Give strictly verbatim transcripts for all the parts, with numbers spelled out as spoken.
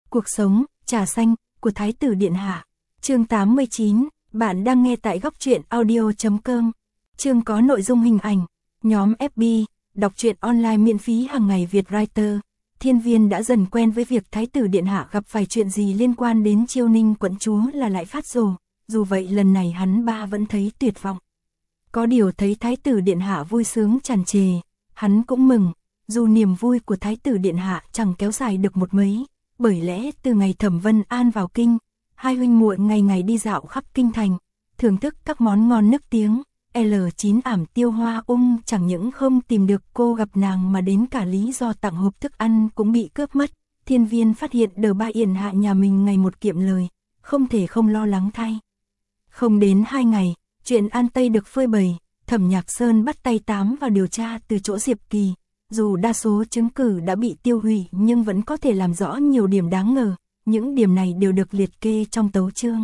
Cuộc sống, trà xanh, của Thái tử Điện Hạ. Chương tám mươi chín, bạn đang nghe tại góc truyện audio chấm com. Chương có nội dung hình ảnh. Nhóm ép bê, đọc truyện online miễn phí hàng ngày Việt Writer. Thiên Viên đã dần quen với việc Thái tử Điện Hạ gặp phải chuyện gì liên quan đến Chiêu Ninh quận chúa là lại phát rồ. Dù vậy lần này hắn ba vẫn thấy tuyệt vọng. Có điều thấy Thái tử Điện Hạ vui sướng tràn trề, hắn cũng mừng. Dù niềm vui của Thái tử Điện Hạ chẳng kéo dài được một mấy, bởi lẽ từ ngày Thẩm Vân An vào kinh, hai huynh muội ngày ngày đi dạo khắp kinh thành, thưởng thức các món ngon nức tiếng. lờ chín ảm Tiêu Hoa Ung chẳng những không tìm được cô gặp nàng mà đến cả lý do tặng hộp thức ăn cũng bị cướp mất. Thiên Viên phát hiện Đờ Ba Yển Hạ nhà mình ngày một kiệm lời, không thể không lo lắng thay. Không đến hai ngày, chuyện An Tây được phơi bày, Thẩm Nhạc Sơn bắt tay tám vào điều tra từ chỗ Diệp Kỳ. Dù đa số chứng cứ đã bị tiêu hủy nhưng vẫn có thể làm rõ nhiều điểm đáng ngờ, những điểm này đều được liệt kê trong tấu chương.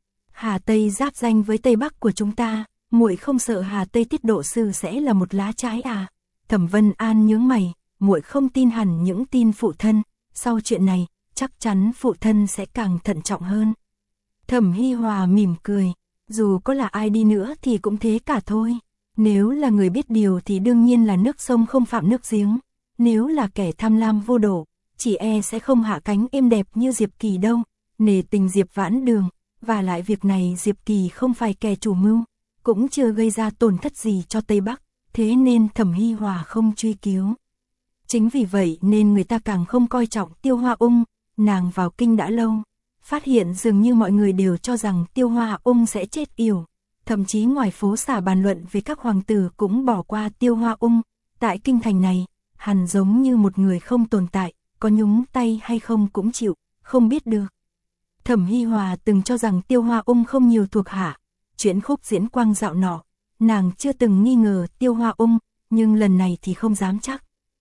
Hà Tây giáp danh với Tây Bắc của chúng ta, muội không sợ Hà Tây Tiết Độ Sư sẽ là một lá trái à? Thẩm Vân An nhướng mày, muội không tin hẳn những tin phụ thân, sau chuyện này, chắc chắn phụ thân sẽ càng thận trọng hơn. Thẩm Hi Hòa mỉm cười, dù có là ai đi nữa thì cũng thế cả thôi. Nếu là người biết điều thì đương nhiên là nước sông không phạm nước giếng, nếu là kẻ tham lam vô độ, chỉ e sẽ không hạ cánh êm đẹp như Diệp Kỳ đâu. Nể tình Diệp Vãn Đường, và lại việc này Diệp Kỳ không phải kẻ chủ mưu, cũng chưa gây ra tổn thất gì cho Tây Bắc, thế nên Thẩm Hi Hòa không truy cứu. Chính vì vậy nên người ta càng không coi trọng Tiêu Hoa Ung. Nàng vào kinh đã lâu, phát hiện dường như mọi người đều cho rằng Tiêu Hoa Ung sẽ chết yểu. Thậm chí ngoài phố xả bàn luận về các hoàng tử cũng bỏ qua Tiêu Hoa Ung. Tại kinh thành này, hắn giống như một người không tồn tại, có nhúng tay hay không cũng chịu, không biết được. Thẩm Hi Hòa từng cho rằng Tiêu Hoa Ung không nhiều thuộc hạ. Chuyện khúc diễn quang dạo nọ, nàng chưa từng nghi ngờ Tiêu Hoa Ung, nhưng lần này thì không dám chắc.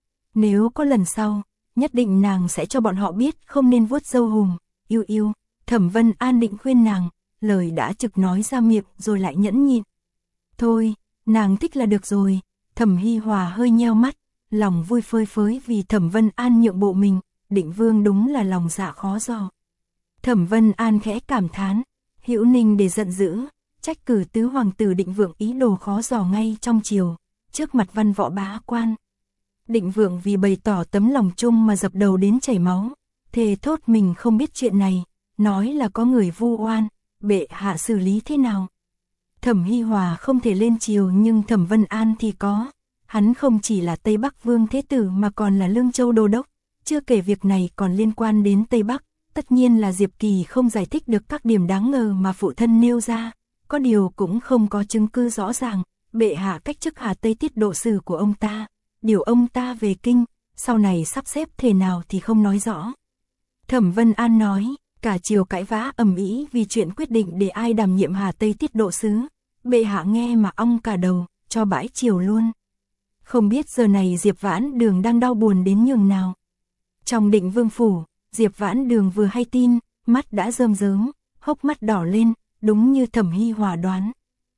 Nếu có lần sau, nhất định nàng sẽ cho bọn họ biết không nên vuốt râu hùm. Yêu yêu, Thẩm Vân An định khuyên nàng, lời đã trực nói ra miệng rồi lại nhẫn nhịn. Thôi, nàng thích là được rồi. Thẩm Hi Hòa hơi nheo mắt, lòng vui phơi phới vì Thẩm Vân An nhượng bộ mình. Định Vương đúng là lòng dạ khó dò. Thẩm Vân An khẽ cảm thán, Hữu Ninh để giận dữ, trách cử tứ hoàng tử Định Vượng ý đồ khó dò ngay trong triều, trước mặt văn võ bá quan. Định Vượng vì bày tỏ tấm lòng chung mà dập đầu đến chảy máu, thề thốt mình không biết chuyện này, nói là có người vu oan. Bệ hạ xử lý thế nào? Thẩm Hi Hòa không thể lên triều nhưng Thẩm Vân An thì có. Hắn không chỉ là Tây Bắc Vương Thế Tử mà còn là Lương Châu Đô Đốc. Chưa kể việc này còn liên quan đến Tây Bắc. Tất nhiên là Diệp Kỳ không giải thích được các điểm đáng ngờ mà phụ thân nêu ra. Có điều cũng không có chứng cứ rõ ràng. Bệ hạ cách chức Hà Tây Tiết Độ Sử của ông ta, điều ông ta về kinh, sau này sắp xếp thế nào thì không nói rõ. Thẩm Vân An nói. Cả triều cãi vã ầm ĩ vì chuyện quyết định để ai đảm nhiệm Hà Tây Tiết Độ Sứ. Bệ hạ nghe mà ong cả đầu, cho bãi triều luôn. Không biết giờ này Diệp Vãn Đường đang đau buồn đến nhường nào. Trong Định Vương phủ, Diệp Vãn Đường vừa hay tin, mắt đã rơm rớm, hốc mắt đỏ lên, đúng như Thẩm Hi Hòa đoán.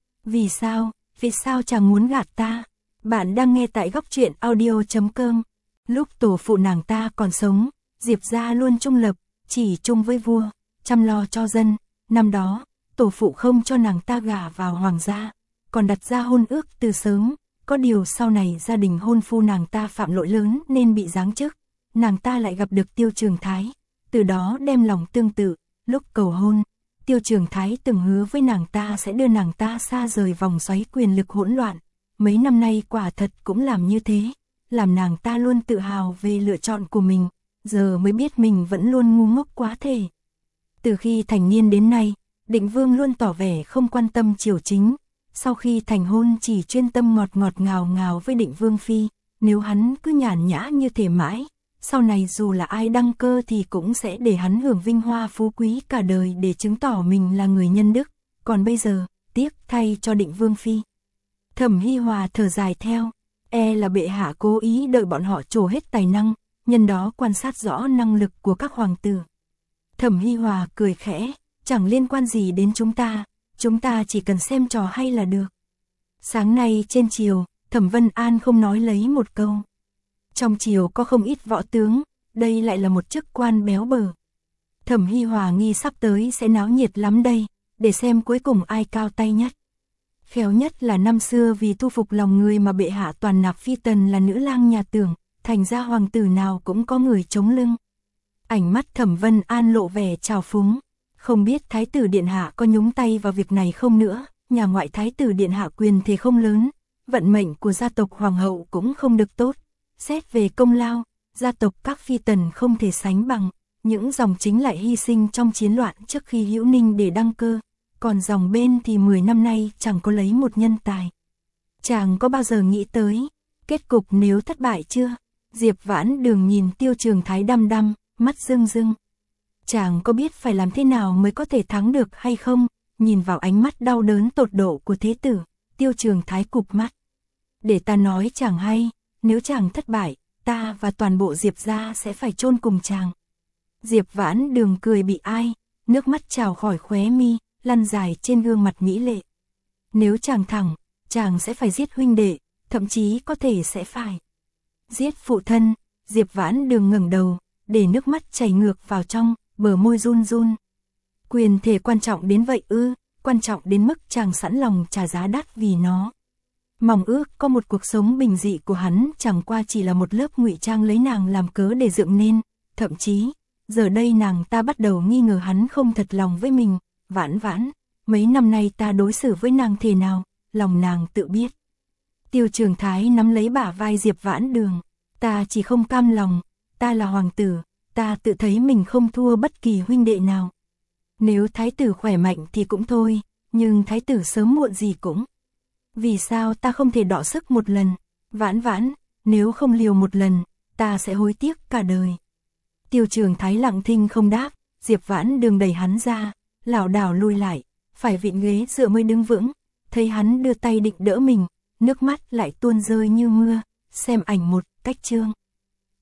Vì sao, vì sao chàng muốn gạt ta? Bạn đang nghe tại góc truyện audio chấm com. Lúc tổ phụ nàng ta còn sống, Diệp gia luôn trung lập, chỉ chung với vua, chăm lo cho dân. Năm đó, tổ phụ không cho nàng ta gả vào hoàng gia, còn đặt ra hôn ước từ sớm. Có điều sau này gia đình hôn phu nàng ta phạm lỗi lớn nên bị giáng chức. Nàng ta lại gặp được Tiêu Trường Thái, từ đó đem lòng tương tự. Lúc cầu hôn, Tiêu Trường Thái từng hứa với nàng ta sẽ đưa nàng ta xa rời vòng xoáy quyền lực hỗn loạn. Mấy năm nay quả thật cũng làm như thế, làm nàng ta luôn tự hào về lựa chọn của mình. Giờ mới biết mình vẫn luôn ngu ngốc quá thể. Từ khi thành niên đến nay, Định Vương luôn tỏ vẻ không quan tâm triều chính. Sau khi thành hôn chỉ chuyên tâm ngọt ngọt ngào ngào với Định Vương phi. Nếu hắn cứ nhàn nhã như thế mãi, sau này dù là ai đăng cơ thì cũng sẽ để hắn hưởng vinh hoa phú quý cả đời để chứng tỏ mình là người nhân đức. Còn bây giờ, tiếc thay cho Định Vương phi. Thẩm Hi Hòa thở dài theo, e là bệ hạ cố ý đợi bọn họ trổ hết tài năng, nhân đó quan sát rõ năng lực của các hoàng tử. Thẩm Hi Hòa cười khẽ, chẳng liên quan gì đến chúng ta, chúng ta chỉ cần xem trò hay là được. Sáng nay trên triều, Thẩm Vân An không nói lấy một câu. Trong triều có không ít võ tướng, đây lại là một chức quan béo bở. Thẩm Hy Hòa nghi sắp tới sẽ náo nhiệt lắm đây, để xem cuối cùng ai cao tay nhất. Khéo nhất là năm xưa vì thu phục lòng người mà bệ hạ toàn nạp phi tần là nữ lang nhà Tưởng, thành ra hoàng tử nào cũng có người chống lưng. Ánh mắt Thẩm Vân An lộ vẻ trào phúng, không biết thái tử điện hạ có nhúng tay vào việc này không nữa, nhà ngoại thái tử điện hạ quyền thế không lớn, vận mệnh của gia tộc hoàng hậu cũng không được tốt, xét về công lao, gia tộc các phi tần không thể sánh bằng, những dòng chính lại hy sinh trong chiến loạn trước khi Hữu Ninh để đăng cơ, còn dòng bên thì mười năm nay chẳng có lấy một nhân tài. Chàng có bao giờ nghĩ tới kết cục nếu thất bại chưa? Diệp Vãn Đường nhìn Tiêu Trường Thái đăm đăm, mắt rưng rưng. Chàng có biết phải làm thế nào mới có thể thắng được hay không? Nhìn vào ánh mắt đau đớn tột độ của thế tử, Tiêu Trường Thái cụp mắt. Để ta nói chàng hay, nếu chàng thất bại, ta và toàn bộ Diệp gia sẽ phải chôn cùng chàng. Diệp Vãn Đường cười bị ai, nước mắt trào khỏi khóe mi, lăn dài trên gương mặt mỹ lệ. Nếu chàng thẳng, chàng sẽ phải giết huynh đệ, thậm chí có thể sẽ phải giết phụ thân. Diệp Vãn Đường ngẩng đầu, để nước mắt chảy ngược vào trong, bờ môi run run. Quyền thể quan trọng đến vậy ư? Quan trọng đến mức chàng sẵn lòng trả giá đắt vì nó. Mong ước có một cuộc sống bình dị của hắn chẳng qua chỉ là một lớp ngụy trang lấy nàng làm cớ để dựng nên, thậm chí giờ đây nàng ta bắt đầu nghi ngờ hắn không thật lòng với mình. Vãn Vãn, mấy năm nay ta đối xử với nàng thế nào, lòng nàng tự biết. Tiêu Trường Thái nắm lấy bả vai Diệp Vãn Đường, ta chỉ không cam lòng, ta là hoàng tử, ta tự thấy mình không thua bất kỳ huynh đệ nào. Nếu thái tử khỏe mạnh thì cũng thôi, nhưng thái tử sớm muộn gì cũng. Vì sao ta không thể đọ sức một lần? Vãn Vãn, nếu không liều một lần, ta sẽ hối tiếc cả đời. Tiêu Trường Thái lặng thinh không đáp, Diệp Vãn Đường đẩy hắn ra, lảo đảo lùi lại, phải vịn ghế dựa mới đứng vững. Thấy hắn đưa tay định đỡ mình, nước mắt lại tuôn rơi như mưa. Xem ảnh một, cách chương.